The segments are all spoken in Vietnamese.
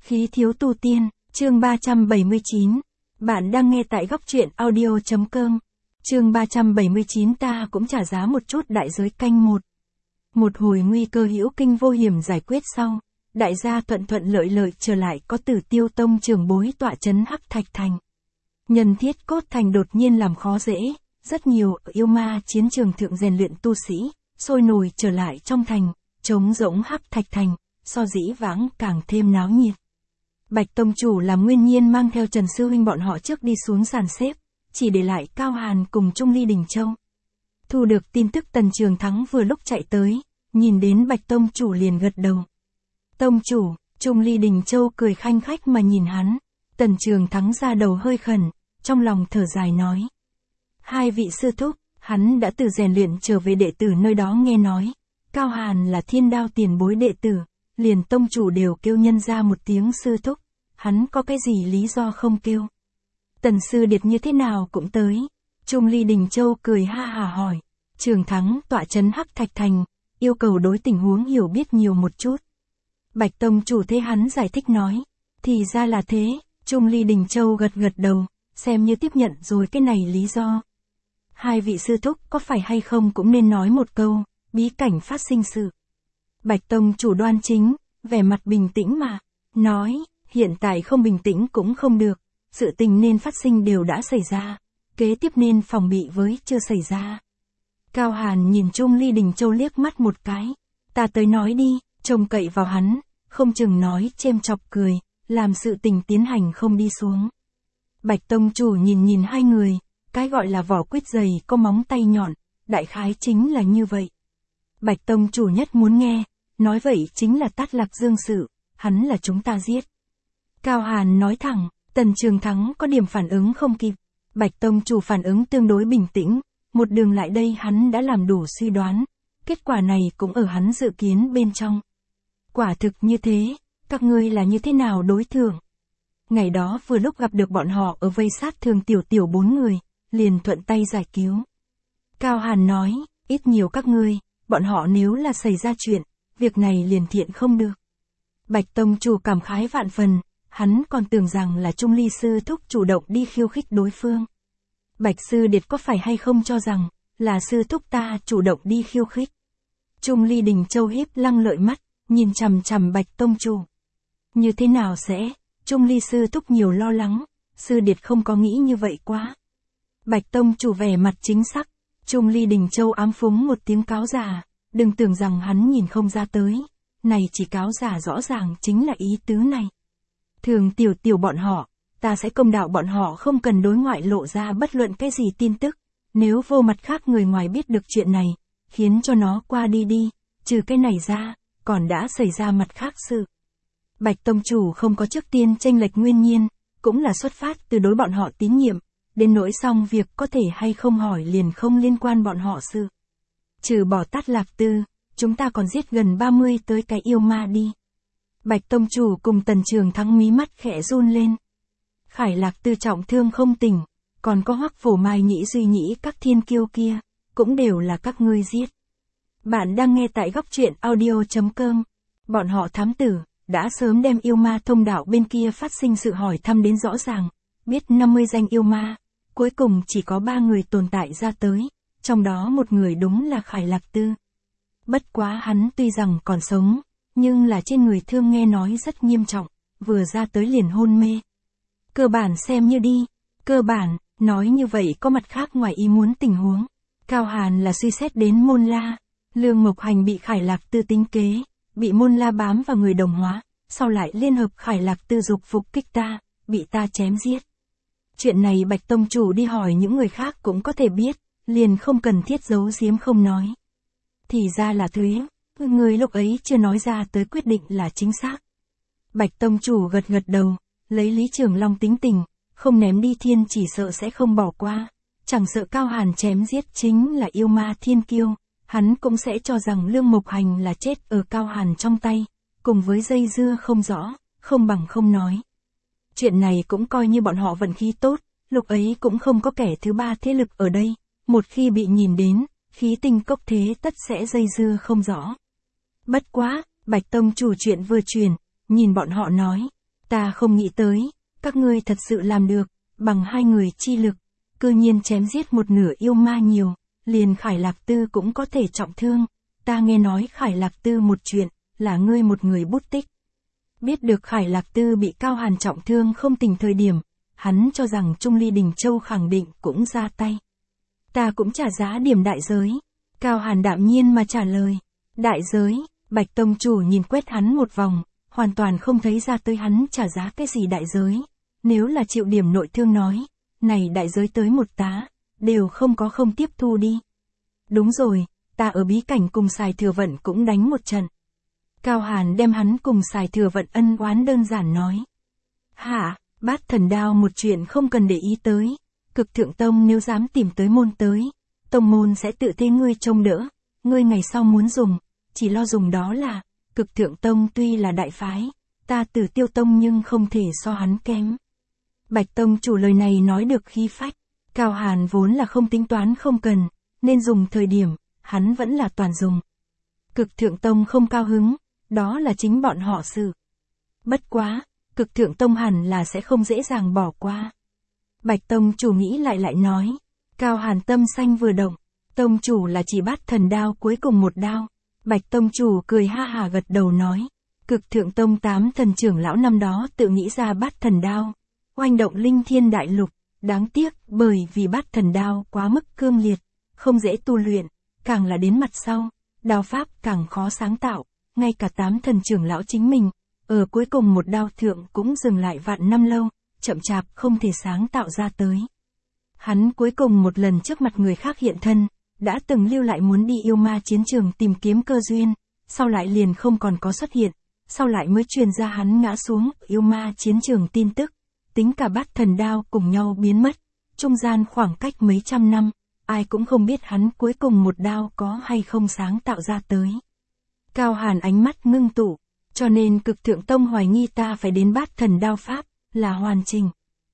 Khí thiếu tu tiên, chương 379. Bạn đang nghe tại góc truyện audio.com. Chương 379 ta cũng trả giá một chút đại giới canh một. Một hồi nguy cơ hữu kinh vô hiểm giải quyết sau, đại gia thuận thuận lợi lợi trở lại có Tử Tiêu Tông trưởng bối tọa trấn Hắc Thạch Thành. Nhân Thiết Cốt Thành đột nhiên làm khó dễ, rất nhiều yêu ma chiến trường thượng rèn luyện tu sĩ, sôi nổi trở lại trong thành, trống rỗng Hắc Thạch Thành, so dĩ vãng càng thêm náo nhiệt. Bạch Tông Chủ làm Nguyên Nhiên mang theo Trần Sư Huynh bọn họ trước đi xuống sàn xếp, chỉ để lại Cao Hàn cùng Trung Ly Đình Châu. Thu được tin tức Tần Trường Thắng vừa lúc chạy tới, nhìn đến Bạch Tông Chủ liền gật đầu. Tông Chủ, Trung Ly Đình Châu cười khanh khách mà nhìn hắn, Tần Trường Thắng ra đầu hơi khẩn, trong lòng thở dài nói. Hai vị sư thúc, hắn đã từ rèn luyện trở về đệ tử nơi đó nghe nói, Cao Hàn là Thiên Đao tiền bối đệ tử, liền Tông Chủ đều kêu nhân ra một tiếng sư thúc, hắn có cái gì lý do không kêu. Tần Sư Điệt như thế nào cũng tới. Trung Ly Đình Châu cười ha hà hỏi. Trường Thắng tọa trấn Hắc Thạch Thành, yêu cầu đối tình huống hiểu biết nhiều một chút. Bạch Tông Chủ thế hắn giải thích nói. Thì ra là thế, Trung Ly Đình Châu gật gật đầu, xem như tiếp nhận rồi cái này lý do. Hai vị sư thúc có phải hay không cũng nên nói một câu, bí cảnh phát sinh sự. Bạch Tông Chủ đoan chính, vẻ mặt bình tĩnh mà, nói, hiện tại không bình tĩnh cũng không được, sự tình nên phát sinh đều đã xảy ra, kế tiếp nên phòng bị với chưa xảy ra. Cao Hàn nhìn Trung Ly Đình Châu liếc mắt một cái, ta tới nói đi, trông cậy vào hắn, không chừng nói chêm chọc cười, làm sự tình tiến hành không đi xuống. Bạch Tông Chủ nhìn hai người, cái gọi là vỏ quýt dày có móng tay nhọn, đại khái chính là như vậy. Bạch Tông Chủ nhất muốn nghe, nói vậy chính là Tát Lạc Dương sự, hắn là chúng ta giết. Cao Hàn nói thẳng, Tần Trường Thắng có điểm phản ứng không kịp, Bạch Tông Chủ phản ứng tương đối bình tĩnh, một đường lại đây hắn đã làm đủ suy đoán, kết quả này cũng ở hắn dự kiến bên trong. Quả thực như thế, các ngươi là như thế nào đối thưởng? Ngày đó vừa lúc gặp được bọn họ ở vây sát thương tiểu 4 người, liền thuận tay giải cứu. Cao Hàn nói, ít nhiều các ngươi, bọn họ nếu là xảy ra chuyện, việc này liền thiện không được. Bạch Tông Chủ cảm khái vạn phần, hắn còn tưởng rằng là Trung Ly Sư Thúc chủ động đi khiêu khích đối phương. Bạch Sư Điệt có phải hay không cho rằng, là Sư Thúc ta chủ động đi khiêu khích. Trung Ly Đình Châu híp lăng lợi mắt, nhìn chằm chằm Bạch Tông Chủ. Như thế nào sẽ, Trung Ly Sư Thúc nhiều lo lắng, Sư Điệt không có nghĩ như vậy quá. Bạch Tông Chủ vẻ mặt chính xác, Trung Ly Đình Châu ám phúng một tiếng cáo giả, đừng tưởng rằng hắn nhìn không ra tới, này chỉ cáo giả rõ ràng chính là ý tứ này. Thường tiểu bọn họ, ta sẽ công đạo bọn họ không cần đối ngoại lộ ra bất luận cái gì tin tức, nếu vô mặt khác người ngoài biết được chuyện này, khiến cho nó qua đi, trừ cái này ra, còn đã xảy ra mặt khác sự. Bạch Tông Chủ không có trước tiên chênh lệch Nguyên Nhiên, cũng là xuất phát từ đối bọn họ tín nhiệm, đến nỗi xong việc có thể hay không hỏi liền không liên quan bọn họ sự. Trừ bỏ Tát Lạc Tư, chúng ta còn giết gần 30 tới cái yêu ma đi. Bạch Tông Chủ cùng Tần Trường Thắng mí mắt khẽ run lên. Khải Lạc Tư trọng thương không tỉnh, còn có Hoắc Phổ Mai Nhĩ Duy Nhĩ các thiên kiêu kia, cũng đều là các ngươi giết. Bạn đang nghe tại góc truyện audio.com. Bọn họ thám tử, đã sớm đem yêu ma thông đạo bên kia phát sinh sự hỏi thăm đến rõ ràng, biết 50 danh yêu ma, cuối cùng chỉ có 3 người tồn tại ra tới, trong đó một người đúng là Khải Lạc Tư. Bất quá hắn tuy rằng còn sống, nhưng là trên người thương nghe nói rất nghiêm trọng, vừa ra tới liền hôn mê. Cơ bản xem như đi, cơ bản, nói như vậy có mặt khác ngoài ý muốn tình huống. Cao Hàn là suy xét đến Môn La, Lương Mộc Hành bị Khải Lạc Tư tính kế, bị Môn La bám vào người đồng hóa, sau lại liên hợp Khải Lạc Tư dục phục kích ta, bị ta chém giết. Chuyện này Bạch Tông Chủ đi hỏi những người khác cũng có thể biết, liền không cần thiết giấu giếm không nói. Thì ra là thế, người lúc ấy chưa nói ra tới quyết định là chính xác. Bạch Tông Chủ gật đầu, lấy Lý Trường Long tính tình, không ném đi thiên chỉ sợ sẽ không bỏ qua, chẳng sợ Cao Hàn chém giết chính là yêu ma thiên kiêu, hắn cũng sẽ cho rằng Lương Mộc Hành là chết ở Cao Hàn trong tay, cùng với dây dưa không rõ, không bằng không nói. Chuyện này cũng coi như bọn họ vận khí tốt, lúc ấy cũng không có kẻ thứ ba thế lực ở đây, một khi bị nhìn đến, khí tinh cốc thế tất sẽ dây dưa không rõ. Bất quá, Bạch Tông Chủ chuyện vừa truyền, nhìn bọn họ nói, Ta không nghĩ tới, các ngươi thật sự làm được, bằng 2 người chi lực, cư nhiên chém giết một nửa yêu ma nhiều, liền Khải Lạc Tư cũng có thể trọng thương. Ta nghe nói Khải Lạc Tư một chuyện, là ngươi một người bút tích. Biết được Khải Lạc Tư bị Cao Hàn trọng thương không tình thời điểm, hắn cho rằng Trung Ly Đình Châu khẳng định cũng ra tay. Ta cũng trả giá điểm đại giới. Cao Hàn đạm nhiên mà trả lời. Đại giới, Bạch Tông Chủ nhìn quét hắn một vòng, hoàn toàn không thấy ra tới hắn trả giá cái gì đại giới. Nếu là chịu điểm nội thương nói, này đại giới tới một tá, đều không có không tiếp thu đi. Đúng rồi, ta ở bí cảnh cùng Sài Thừa Vận cũng đánh một trận. Cao Hàn đem hắn cùng Sài Thừa Vận ân oán đơn giản nói. Hả, Bát Thần Đao một chuyện không cần để ý tới. Cực Thượng Tông nếu dám tìm tới môn tới, tông môn sẽ tự thế ngươi trông đỡ. Ngươi ngày sau muốn dùng, chỉ lo dùng đó là, Cực Thượng Tông tuy là đại phái, ta Tử Tiêu Tông nhưng không thể so hắn kém. Bạch Tông Chủ lời này nói được khí phách. Cao Hàn vốn là không tính toán không cần, nên dùng thời điểm, hắn vẫn là toàn dùng. Cực Thượng Tông không cao hứng, đó là chính bọn họ sự. Bất quá, Cực Thượng Tông hẳn là sẽ không dễ dàng bỏ qua. Bạch Tông Chủ nghĩ lại nói. Cao Hàn tâm xanh vừa động. Tông Chủ là chỉ Bát Thần Đao cuối cùng một đao. Bạch Tông Chủ cười ha hà gật đầu nói. Cực Thượng Tông 8 thần trưởng lão năm đó tự nghĩ ra Bát Thần Đao, oanh động linh thiên đại lục. Đáng tiếc bởi vì Bát Thần Đao quá mức cương liệt, không dễ tu luyện, càng là đến mặt sau, đao pháp càng khó sáng tạo. Ngay cả 8 thần trưởng lão chính mình, ở cuối cùng một đao thượng cũng dừng lại vạn năm lâu, chậm chạp không thể sáng tạo ra tới. Hắn cuối cùng một lần trước mặt người khác hiện thân, đã từng lưu lại muốn đi yêu ma chiến trường tìm kiếm cơ duyên, sau lại liền không còn có xuất hiện, sau lại mới truyền ra hắn ngã xuống yêu ma chiến trường tin tức, tính cả Bát Thần Đao cùng nhau biến mất, trung gian khoảng cách mấy trăm năm, ai cũng không biết hắn cuối cùng một đao có hay không sáng tạo ra tới. Cao Hàn ánh mắt ngưng tụ, cho nên Cực Thượng Tông hoài nghi ta phải đến Bát Thần Đao pháp, là hoàn chỉnh.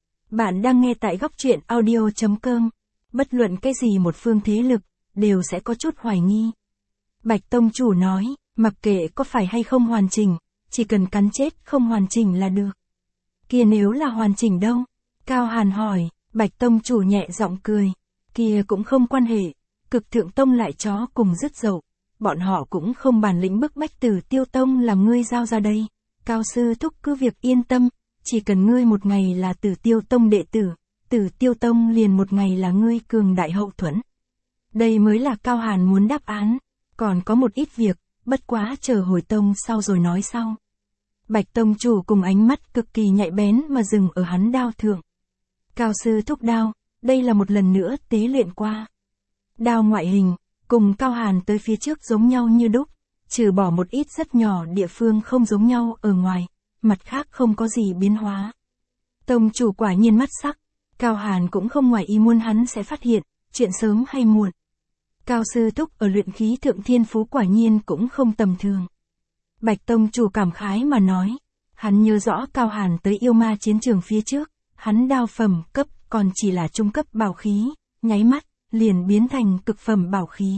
Bạn đang nghe tại góc truyện audio.com, bất luận cái gì một phương thế lực, đều sẽ có chút hoài nghi. Bạch Tông Chủ nói, mặc kệ có phải hay không hoàn chỉnh, chỉ cần cắn chết không hoàn chỉnh là được. Kia nếu là hoàn chỉnh đâu? Cao Hàn hỏi. Bạch Tông Chủ nhẹ giọng cười. Kia cũng không quan hệ, Cực Thượng Tông lại chó cùng dứt dậu. Bọn họ cũng không bản lĩnh bức bách Tử Tiêu Tông làm ngươi giao ra đây. Cao sư thúc cứ việc yên tâm, chỉ cần ngươi một ngày là Tử Tiêu Tông đệ tử, Tử Tiêu Tông liền một ngày là ngươi cường đại hậu thuẫn. Đây mới là Cao Hàn muốn đáp án, còn có một ít việc, bất quá chờ hồi tông sau rồi nói sau. Bạch Tông Chủ cùng ánh mắt cực kỳ nhạy bén mà dừng ở hắn đao thượng. Cao sư thúc đao, đây là một lần nữa tế luyện qua. Đao ngoại hình, cùng Cao Hàn tới phía trước giống nhau như đúc, trừ bỏ một ít rất nhỏ địa phương không giống nhau ở ngoài, mặt khác không có gì biến hóa. Tông Chủ quả nhiên mắt sắc, Cao Hàn cũng không ngoài ý muốn hắn sẽ phát hiện, chuyện sớm hay muộn. Cao sư thúc ở luyện khí thượng thiên phú quả nhiên cũng không tầm thường. Bạch Tông Chủ cảm khái mà nói, hắn nhớ rõ Cao Hàn tới yêu ma chiến trường phía trước, hắn đao phẩm cấp còn chỉ là trung cấp bảo khí, nháy mắt, liền biến thành cực phẩm bảo khí.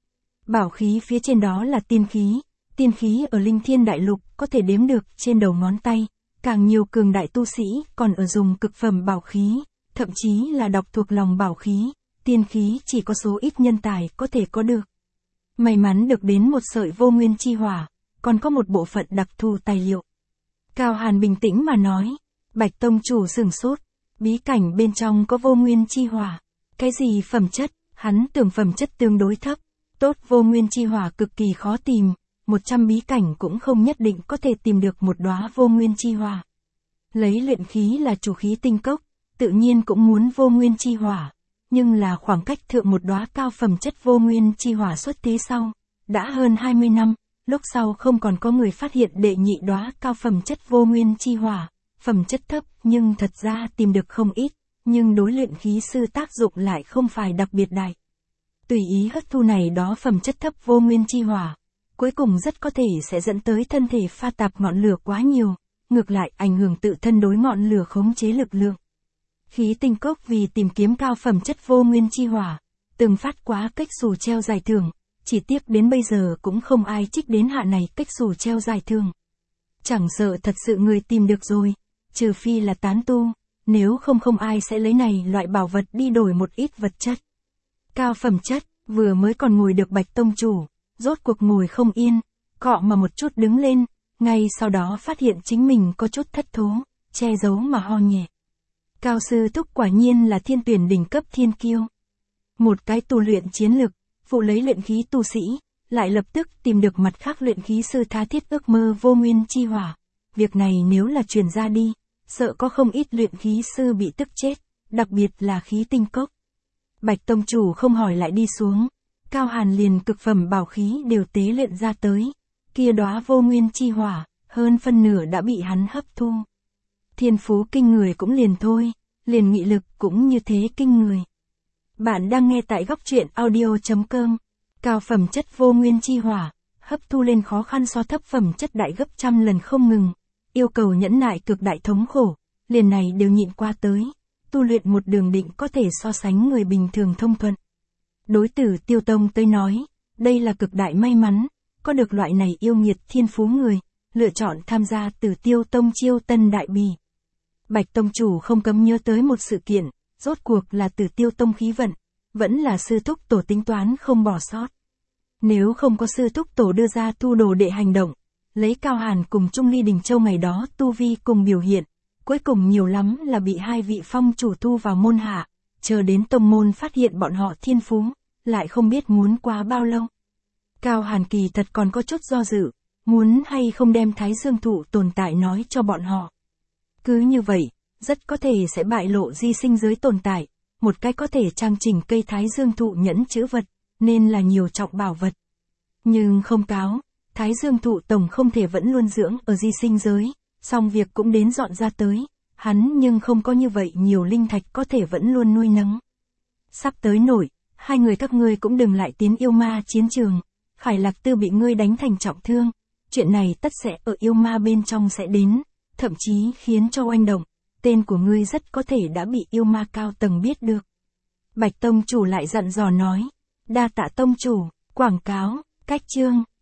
Bảo khí phía trên đó là tiên khí ở linh thiên đại lục có thể đếm được trên đầu ngón tay, càng nhiều cường đại tu sĩ còn ở dùng cực phẩm bảo khí, thậm chí là đọc thuộc lòng bảo khí, tiên khí chỉ có số ít nhân tài có thể có được. May mắn được đến một sợi vô nguyên chi hỏa, còn có một bộ phận đặc thù tài liệu. Cao Hàn bình tĩnh mà nói, Bạch Tông Chủ sửng sốt, bí cảnh bên trong có vô nguyên chi hỏa, cái gì phẩm chất, hắn tưởng phẩm chất tương đối thấp, tốt vô nguyên chi hỏa cực kỳ khó tìm, 100 bí cảnh cũng không nhất định có thể tìm được một đóa vô nguyên chi hỏa. Lấy luyện khí là chủ khí tinh cốc, tự nhiên cũng muốn vô nguyên chi hỏa, nhưng là khoảng cách thượng một đóa cao phẩm chất vô nguyên chi hỏa xuất thế sau, đã hơn 20 năm, lúc sau không còn có người phát hiện đệ nhị đóa cao phẩm chất vô nguyên chi hỏa, phẩm chất thấp nhưng thật ra tìm được không ít, nhưng đối luyện khí sư tác dụng lại không phải đặc biệt đại. Tùy ý hấp thu này đó phẩm chất thấp vô nguyên chi hỏa, cuối cùng rất có thể sẽ dẫn tới thân thể pha tạp ngọn lửa quá nhiều, ngược lại ảnh hưởng tự thân đối ngọn lửa khống chế lực lượng. Khí tinh cốc vì tìm kiếm cao phẩm chất vô nguyên chi hỏa, từng phát quá cách xù treo giải thưởng, chỉ tiếc đến bây giờ cũng không ai trích đến hạ này cách xù treo giải thưởng. Chẳng sợ thật sự người tìm được rồi, trừ phi là tán tu, nếu không không ai sẽ lấy này loại bảo vật đi đổi một ít vật chất. Cao phẩm chất, vừa mới còn ngồi được Bạch tông chủ, rốt cuộc ngồi không yên, cọ mà một chút đứng lên, ngay sau đó phát hiện chính mình có chút thất thố, che giấu mà ho nhẹ. Cao sư thúc quả nhiên là thiên tuyển đỉnh cấp thiên kiêu. Một cái tu luyện chiến lực, phụ lấy luyện khí tu sĩ, lại lập tức tìm được mặt khác luyện khí sư tha thiết ước mơ vô nguyên chi hỏa. Việc này nếu là truyền ra đi, sợ có không ít luyện khí sư bị tức chết, đặc biệt là khí tinh cốc. Bạch tông chủ không hỏi lại đi xuống, Cao Hàn liền cực phẩm bảo khí đều tế luyện ra tới, kia đóa vô nguyên chi hỏa, hơn phân nửa đã bị hắn hấp thu. Thiên phú kinh người cũng liền thôi, liền nghị lực cũng như thế kinh người. Bạn đang nghe tại góc truyện audio.com. Cao phẩm chất vô nguyên chi hỏa, hấp thu lên khó khăn so thấp phẩm chất đại gấp trăm lần không ngừng, yêu cầu nhẫn nại cực đại thống khổ, liền này đều nhịn qua tới, tu luyện một đường định có thể so sánh người bình thường thông thuận. Đối tử Tiêu Tông tới nói, đây là cực đại may mắn, có được loại này yêu nghiệt thiên phú người, lựa chọn tham gia Tử Tiêu Tông chiêu tân đại bỉ. Bạch tông chủ không cấm nhớ tới một sự kiện, rốt cuộc là Tử Tiêu Tông khí vận, vẫn là sư thúc tổ tính toán không bỏ sót. Nếu không có sư thúc tổ đưa ra thu đồ đệ hành động, lấy Cao Hàn cùng Trung Ly Đình Châu ngày đó tu vi cùng biểu hiện, cuối cùng nhiều lắm là bị hai vị phong chủ thu vào môn hạ, chờ đến tông môn phát hiện bọn họ thiên phú, lại không biết muốn qua bao lâu. Cao Hàn kỳ thật còn có chút do dự, muốn hay không đem Thái Dương thụ tồn tại nói cho bọn họ. Cứ như vậy, rất có thể sẽ bại lộ di sinh giới tồn tại, một cái có thể trang chỉnh cây Thái Dương thụ nhẫn chữ vật, nên là nhiều trọng bảo vật. Nhưng không cáo, Thái Dương thụ tổng không thể vẫn luôn dưỡng ở di sinh giới, xong việc cũng đến dọn ra tới, hắn nhưng không có như vậy nhiều linh thạch có thể vẫn luôn nuôi nấng. Sắp tới nổi, hai người các ngươi cũng đừng lại tiến yêu ma chiến trường, Khải Lạc Tư bị ngươi đánh thành trọng thương, chuyện này tất sẽ ở yêu ma bên trong sẽ đến, thậm chí khiến cho oanh động, tên của ngươi rất có thể đã bị yêu ma cao tầng biết được. Bạch tông chủ lại dặn dò nói, đa tạ tông chủ, quảng cáo, cách chương.